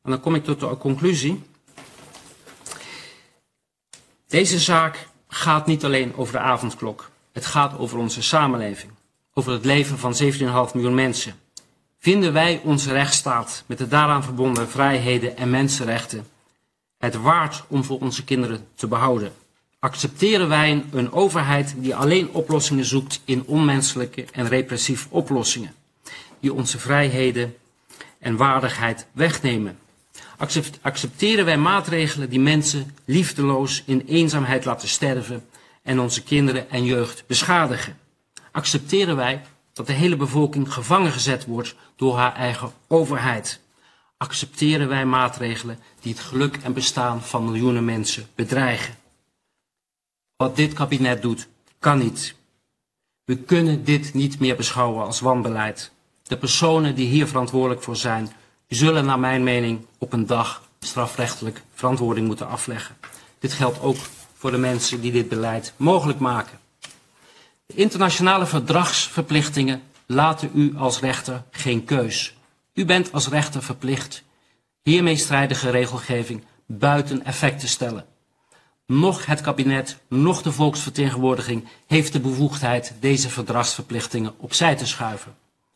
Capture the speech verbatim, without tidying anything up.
En dan kom ik tot de conclusie. Deze zaak gaat niet alleen over de avondklok. Het gaat over onze samenleving. Over het leven van zeventien komma vijf miljoen mensen. Vinden wij onze rechtsstaat met de daaraan verbonden vrijheden en mensenrechten het waard om voor onze kinderen te behouden? Accepteren wij een overheid die alleen oplossingen zoekt in onmenselijke en repressieve oplossingen, die onze vrijheden en waardigheid wegnemen? Accepteren wij maatregelen die mensen liefdeloos in eenzaamheid laten sterven en onze kinderen en jeugd beschadigen? Accepteren wij dat de hele bevolking gevangen gezet wordt door haar eigen overheid? Accepteren wij maatregelen die het geluk en bestaan van miljoenen mensen bedreigen? Wat dit kabinet doet, kan niet. We kunnen dit niet meer beschouwen als wanbeleid. De personen die hier verantwoordelijk voor zijn, zullen naar mijn mening op een dag strafrechtelijk verantwoording moeten afleggen. Dit geldt ook voor de mensen die dit beleid mogelijk maken. De internationale verdragsverplichtingen laten u als rechter geen keus. U bent als rechter verplicht hiermee strijdige regelgeving buiten effect te stellen. Noch het kabinet, noch de volksvertegenwoordiging heeft de bevoegdheid deze verdragsverplichtingen opzij te schuiven.